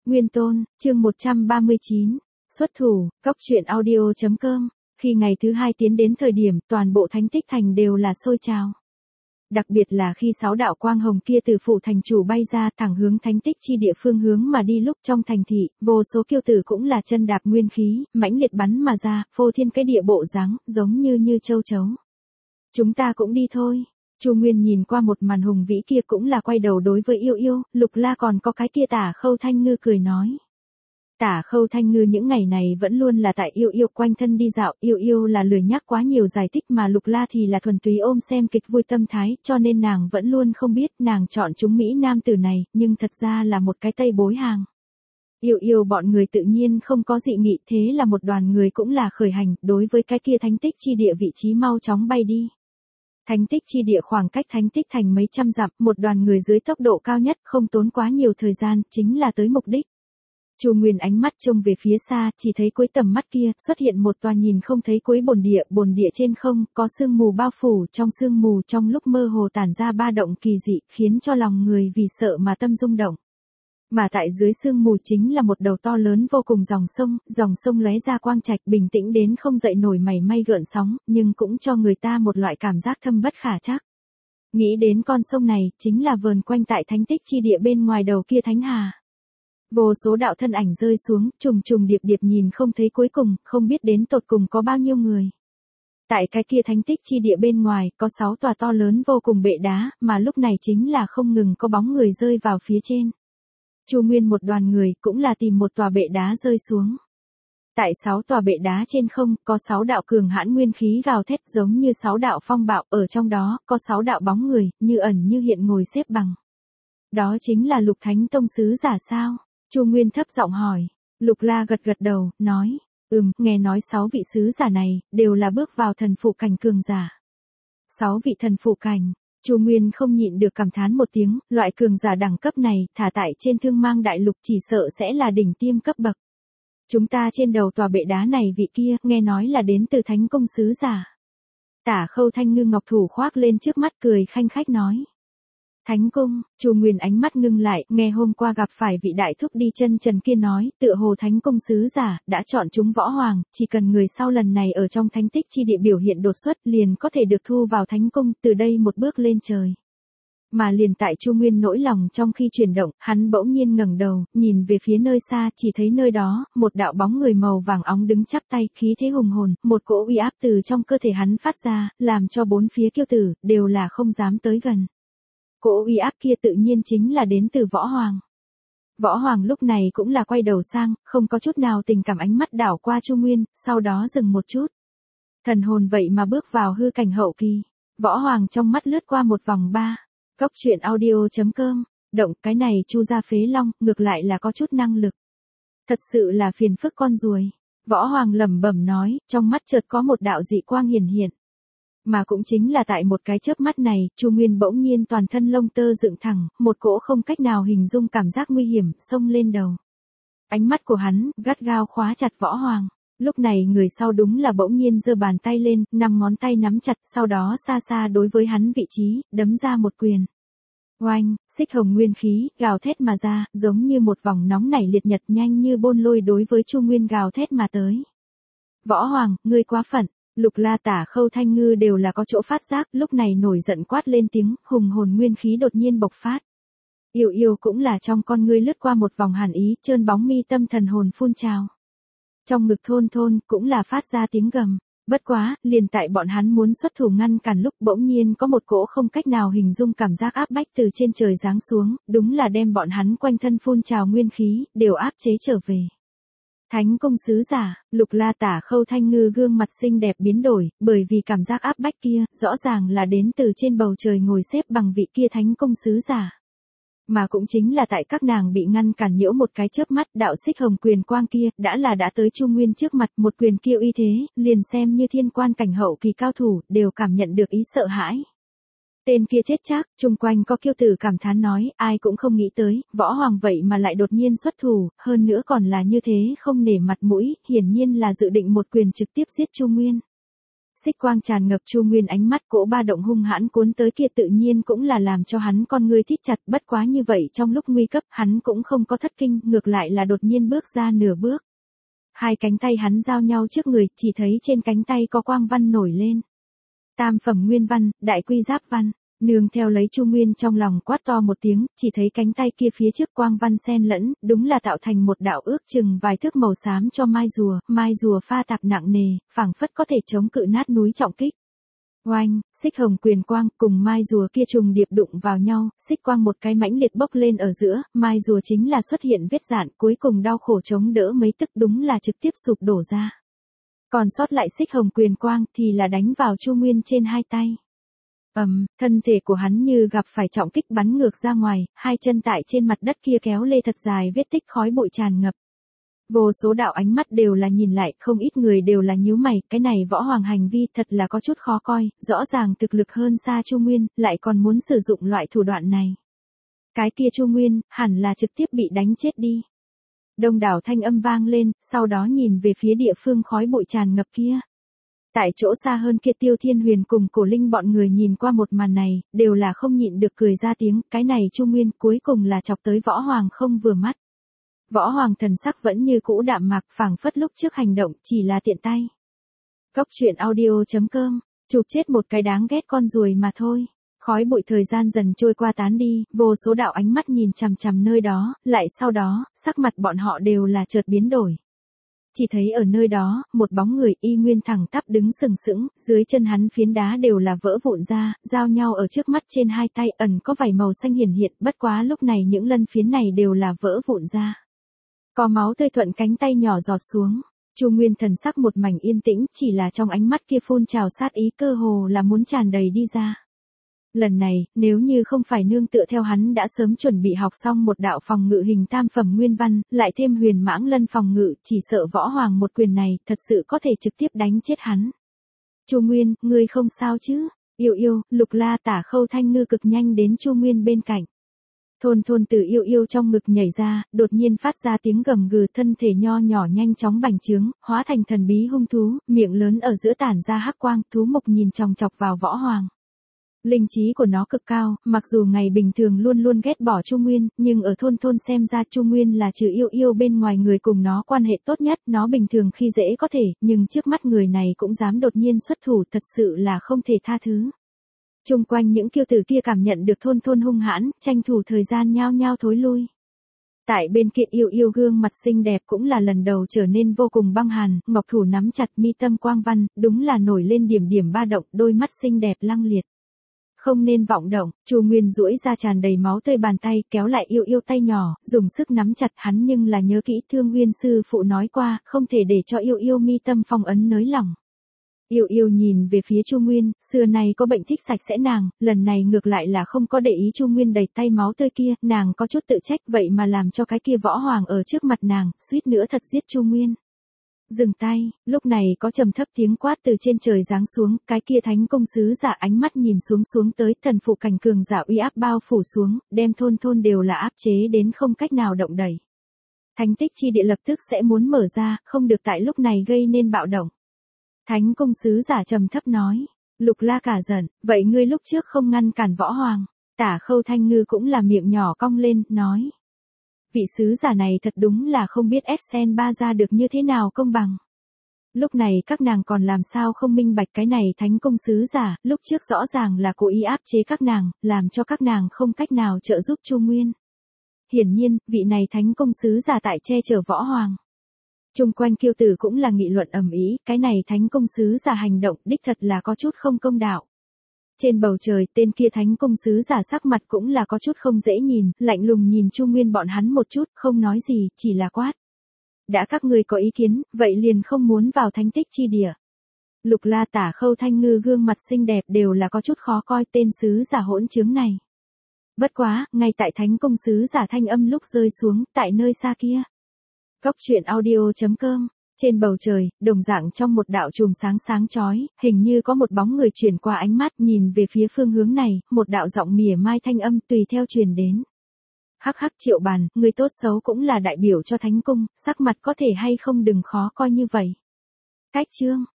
Nguyên Tôn, chương 139, xuất thủ, cóc truyện audio.com, khi ngày thứ hai tiến đến thời điểm toàn bộ Thánh Tích Thành đều là sôi trào. Đặc biệt là khi 6 đạo quang hồng kia từ phủ thành chủ bay ra thẳng hướng Thánh Tích chi địa phương hướng mà đi lúc trong thành thị, vô số kiêu tử cũng là chân đạp nguyên khí, mãnh liệt bắn mà ra, phô thiên cái địa bộ dáng, giống như châu chấu. Chúng ta cũng đi thôi. Chu Nguyên nhìn qua một màn hùng vĩ kia cũng là quay đầu đối với Yêu Yêu, Lục La còn có cái kia Tả Khâu Thanh Ngư cười nói. Tả Khâu Thanh Ngư những ngày này vẫn luôn là tại Yêu Yêu quanh thân đi dạo, Yêu Yêu là lười nhắc quá nhiều giải thích mà Lục La thì là thuần túy ôm xem kịch vui tâm thái, cho nên nàng vẫn luôn không biết nàng chọn chúng Mỹ nam tử này, nhưng thật ra là một cái tây bối hàng. Yêu Yêu bọn người tự nhiên không có dị nghị, thế là một đoàn người cũng là khởi hành, đối với cái kia Thánh Tích chi địa vị trí mau chóng bay đi. Thánh Tích chi địa khoảng cách Thánh Tích thành mấy trăm dặm, một đoàn người dưới tốc độ cao nhất, không tốn quá nhiều thời gian, chính là tới mục đích. Chu Nguyên ánh mắt trông về phía xa, chỉ thấy cuối tầm mắt kia xuất hiện một tòa nhìn không thấy cuối bồn địa trên không, có sương mù bao phủ, trong sương mù trong lúc mơ hồ tản ra ba động kỳ dị, khiến cho lòng người vì sợ mà tâm rung động. Mà tại dưới sương mù chính là một đầu to lớn vô cùng dòng sông lóe ra quang trạch bình tĩnh đến không dậy nổi mảy may gợn sóng, nhưng cũng cho người ta một loại cảm giác thâm bất khả trắc. Nghĩ đến con sông này, chính là vờn quanh tại Thánh Tích chi địa bên ngoài đầu kia Thánh Hà. Vô số đạo thân ảnh rơi xuống, trùng điệp nhìn không thấy cuối cùng, không biết đến tột cùng có bao nhiêu người. Tại cái kia Thánh Tích chi địa bên ngoài, có 6 tòa to lớn vô cùng bệ đá, mà lúc này chính là không ngừng có bóng người rơi vào phía trên. Chu Nguyên một đoàn người cũng là tìm một tòa bệ đá rơi xuống. Tại 6 tòa bệ đá trên không, có 6 đạo cường hãn nguyên khí gào thét giống như 6 đạo phong bạo, ở trong đó, có 6 đạo bóng người, như ẩn như hiện ngồi xếp bằng. Đó chính là Lục Thánh Tông sứ giả sao? Chu Nguyên thấp giọng hỏi. Lục La gật đầu, nói, nghe nói 6 vị sứ giả này, đều là bước vào thần phụ cảnh cường giả. 6 vị thần phụ cảnh. Chu Nguyên không nhịn được cảm thán một tiếng, loại cường giả đẳng cấp này, thả tại trên Thương Mang Đại Lục chỉ sợ sẽ là đỉnh tiêm cấp bậc. Chúng ta trên đầu tòa bệ đá này vị kia, nghe nói là đến từ Thánh Công sứ giả. Tả Khâu Thanh Ngư ngọc thủ khoác lên trước mắt cười khanh khách nói. Thánh Cung, Chu Nguyên ánh mắt ngưng lại, nghe hôm qua gặp phải vị đại thúc đi chân trần kia nói, tựa hồ Thánh Cung sứ giả, đã chọn chúng võ hoàng, chỉ cần người sau lần này ở trong Thánh Tích chi địa biểu hiện đột xuất liền có thể được thu vào Thánh Cung, từ đây một bước lên trời. Mà liền tại Chu Nguyên nỗi lòng trong khi chuyển động, hắn bỗng nhiên ngẩng đầu, nhìn về phía nơi xa, chỉ thấy nơi đó, một đạo bóng người màu vàng óng đứng chắp tay, khí thế hùng hồn, một cỗ uy áp từ trong cơ thể hắn phát ra, làm cho bốn phía kiêu tử, đều là không dám tới gần. Cỗ uy áp kia tự nhiên chính là đến từ Võ Hoàng. Võ Hoàng lúc này cũng là quay đầu sang, không có chút nào tình cảm ánh mắt đảo qua Chu Nguyên, sau đó dừng một chút. Thần hồn vậy mà bước vào hư cảnh hậu kỳ. Võ Hoàng trong mắt lướt qua một vòng ba. Cóc truyện audio.com, động cái này Chu gia phế long, ngược lại là có chút năng lực. Thật sự là phiền phức con ruồi. Võ Hoàng lẩm bẩm nói, trong mắt chợt có một đạo dị quang hiển hiện. Mà cũng chính là tại một cái chớp mắt này, Chu Nguyên bỗng nhiên toàn thân lông tơ dựng thẳng, một cỗ không cách nào hình dung cảm giác nguy hiểm xông lên đầu. Ánh mắt của hắn gắt gao khóa chặt Võ Hoàng. Lúc này người sau đúng là bỗng nhiên giơ bàn tay lên, 5 ngón tay nắm chặt, sau đó xa xa đối với hắn vị trí, đấm ra một quyền. Oanh, xích hồng nguyên khí, gào thét mà ra, giống như một vòng nóng nảy liệt nhật nhanh như bôn lôi đối với Chu Nguyên gào thét mà tới. Võ Hoàng, ngươi quá phận. Lục La Tả Khâu Thanh Ngư đều là có chỗ phát giác, lúc này nổi giận quát lên tiếng, hùng hồn nguyên khí đột nhiên bộc phát. Yêu Yêu cũng là trong con ngươi lướt qua một vòng hàn ý, trơn bóng mi tâm thần hồn phun trào. Trong ngực thôn cũng là phát ra tiếng gầm. Bất quá, liền tại bọn hắn muốn xuất thủ ngăn cản lúc bỗng nhiên có một cỗ không cách nào hình dung cảm giác áp bách từ trên trời giáng xuống, đúng là đem bọn hắn quanh thân phun trào nguyên khí, đều áp chế trở về. Thánh Công sứ giả, Lục La Tả Khâu Thanh Ngư gương mặt xinh đẹp biến đổi, bởi vì cảm giác áp bách kia, rõ ràng là đến từ trên bầu trời ngồi xếp bằng vị kia Thánh Công sứ giả. Mà cũng chính là tại các nàng bị ngăn cản nhiễu một cái chớp mắt, đạo xích hồng quyền quang kia, đã tới Chu Nguyên trước mặt, một quyền kia uy thế, liền xem như thiên quan cảnh hậu kỳ cao thủ, đều cảm nhận được ý sợ hãi. Tên kia chết chắc, chung quanh có kiêu tử cảm thán nói, ai cũng không nghĩ tới, Võ Hoàng vậy mà lại đột nhiên xuất thủ, hơn nữa còn là như thế không nể mặt mũi, hiển nhiên là dự định một quyền trực tiếp giết Chu Nguyên. Xích quang tràn ngập Chu Nguyên ánh mắt cỗ ba động hung hãn cuốn tới kia tự nhiên cũng là làm cho hắn con ngươi thít chặt, bất quá như vậy trong lúc nguy cấp hắn cũng không có thất kinh, ngược lại là đột nhiên bước ra nửa bước. Hai cánh tay hắn giao nhau trước người, chỉ thấy trên cánh tay có quang văn nổi lên. Tam phẩm nguyên văn, đại quy giáp văn. Nương theo lấy Chu Nguyên trong lòng quát to một tiếng, chỉ thấy cánh tay kia phía trước quang văn xen lẫn, đúng là tạo thành một đạo ước chừng vài thước màu xám cho mai rùa pha tạp nặng nề, phảng phất có thể chống cự nát núi trọng kích. Oanh, xích hồng quyền quang cùng mai rùa kia trùng điệp đụng vào nhau, xích quang một cái mãnh liệt bốc lên ở giữa, mai rùa chính là xuất hiện vết dạn, cuối cùng đau khổ chống đỡ mấy tức đúng là trực tiếp sụp đổ ra. Còn sót lại xích hồng quyền quang thì là đánh vào Chu Nguyên trên hai tay. Thân thể của hắn như gặp phải trọng kích bắn ngược ra ngoài, hai chân tại trên mặt đất kia kéo lê thật dài vết tích khói bụi tràn ngập. Vô số đạo ánh mắt đều là nhìn lại, không ít người đều là nhíu mày, cái này võ hoàng hành vi thật là có chút khó coi, rõ ràng thực lực hơn xa Chu Nguyên, lại còn muốn sử dụng loại thủ đoạn này. Cái kia Chu Nguyên, hẳn là trực tiếp bị đánh chết đi. Đông đảo thanh âm vang lên, sau đó nhìn về phía địa phương khói bụi tràn ngập kia. Tại chỗ xa hơn kia Tiêu Thiên Huyền cùng Cổ Linh bọn người nhìn qua một màn này, đều là không nhịn được cười ra tiếng, cái này Chu Nguyên cuối cùng là chọc tới võ hoàng không vừa mắt. Võ hoàng thần sắc vẫn như cũ đạm mạc, phảng phất lúc trước hành động chỉ là tiện tay. Cốc truyện audio.com, chụp chết một cái đáng ghét con ruồi mà thôi. Khói bụi thời gian dần trôi qua tán đi, vô số đạo ánh mắt nhìn chằm chằm nơi đó, lại sau đó, sắc mặt bọn họ đều là chợt biến đổi. Chỉ thấy ở nơi đó, một bóng người y nguyên thẳng tắp đứng sừng sững, dưới chân hắn phiến đá đều là vỡ vụn ra, giao nhau ở trước mắt trên hai tay ẩn có vảy màu xanh hiển hiện, bất quá lúc này những lân phiến này đều là vỡ vụn ra. Có máu tươi thuận cánh tay nhỏ giọt xuống. Chu Nguyên thần sắc một mảnh yên tĩnh, chỉ là trong ánh mắt kia phun trào sát ý cơ hồ là muốn tràn đầy đi ra. Lần này, nếu như không phải nương tựa theo hắn đã sớm chuẩn bị học xong một đạo phòng ngự hình tam phẩm nguyên văn, lại thêm huyền mãng lân phòng ngự, chỉ sợ võ hoàng một quyền này, thật sự có thể trực tiếp đánh chết hắn. Chu Nguyên, ngươi không sao chứ? Yêu yêu, Lục La Tả Khâu Thanh Ngư cực nhanh đến Chu Nguyên bên cạnh. Thôn từ yêu yêu trong ngực nhảy ra, đột nhiên phát ra tiếng gầm gừ, thân thể nho nhỏ nhanh chóng bành trướng, hóa thành thần bí hung thú, miệng lớn ở giữa tản ra hắc quang, thú mục nhìn chòng chọc vào võ hoàng. Linh trí của nó cực cao, mặc dù ngày bình thường luôn luôn ghét bỏ Chu Nguyên, nhưng ở thôn xem ra Chu Nguyên là trừ yêu yêu bên ngoài người cùng nó quan hệ tốt nhất, nó bình thường khi dễ có thể, nhưng trước mắt người này cũng dám đột nhiên xuất thủ, thật sự là không thể tha thứ. Chung quanh những kiêu tử kia cảm nhận được thôn hung hãn, tranh thủ thời gian nhao nhao thối lui. Tại bên kia yêu yêu gương mặt xinh đẹp cũng là lần đầu trở nên vô cùng băng hàn, ngọc thủ nắm chặt mi tâm quang văn, đúng là nổi lên điểm ba động, đôi mắt xinh đẹp lăng liệt. Không nên vọng động, Chu Nguyên duỗi ra tràn đầy máu tươi bàn tay, kéo lại yêu yêu tay nhỏ, dùng sức nắm chặt hắn, nhưng là nhớ kỹ Thương Nguyên sư phụ nói qua, không thể để cho yêu yêu mi tâm phong ấn nới lỏng. Yêu yêu nhìn về phía Chu Nguyên, xưa nay có bệnh thích sạch sẽ nàng, lần này ngược lại là không có để ý Chu Nguyên đầy tay máu tươi kia, nàng có chút tự trách, vậy mà làm cho cái kia võ hoàng ở trước mặt nàng, suýt nữa thật giết Chu Nguyên. Dừng tay, lúc này có trầm thấp tiếng quát từ trên trời giáng xuống, cái kia thánh công sứ giả ánh mắt nhìn xuống tới, thần phụ cảnh cường giả uy áp bao phủ xuống, đem thôn đều là áp chế đến không cách nào động đẩy. Thánh tích chi địa lập tức sẽ muốn mở ra, không được tại lúc này gây nên bạo động. Thánh công sứ giả trầm thấp nói, Lục La cả giận, vậy ngươi lúc trước không ngăn cản võ hoàng. Tả Khâu Thanh Ngư cũng là miệng nhỏ cong lên, nói. Vị sứ giả này thật đúng là không biết Sen ba ra được như thế nào công bằng. Lúc này các nàng còn làm sao không minh bạch cái này thánh công sứ giả, lúc trước rõ ràng là cố ý áp chế các nàng, làm cho các nàng không cách nào trợ giúp Chu Nguyên. Hiển nhiên, vị này thánh công sứ giả tại che chở võ hoàng. Chung quanh kiêu tử cũng là nghị luận ầm ĩ, cái này thánh công sứ giả hành động đích thật là có chút không công đạo. Trên bầu trời, tên kia thánh công sứ giả sắc mặt cũng là có chút không dễ nhìn, lạnh lùng nhìn Chu Nguyên bọn hắn một chút, không nói gì, chỉ là quát. Đã các ngươi có ý kiến, vậy liền không muốn vào thánh tích chi địa. Lục La Tả Khâu Thanh Ngư gương mặt xinh đẹp đều là có chút khó coi tên sứ giả hỗn chứng này. Bất quá, ngay tại thánh công sứ giả thanh âm lúc rơi xuống, tại nơi xa kia. Cốc truyện audio.com, trên bầu trời, đồng dạng trong một đạo chùm sáng chói, hình như có một bóng người chuyển qua ánh mắt nhìn về phía phương hướng này, một đạo giọng mỉa mai thanh âm tùy theo truyền đến. Hắc Triệu Bàn, người tốt xấu cũng là đại biểu cho thánh cung, sắc mặt có thể hay không đừng khó coi như vậy. Cách chương.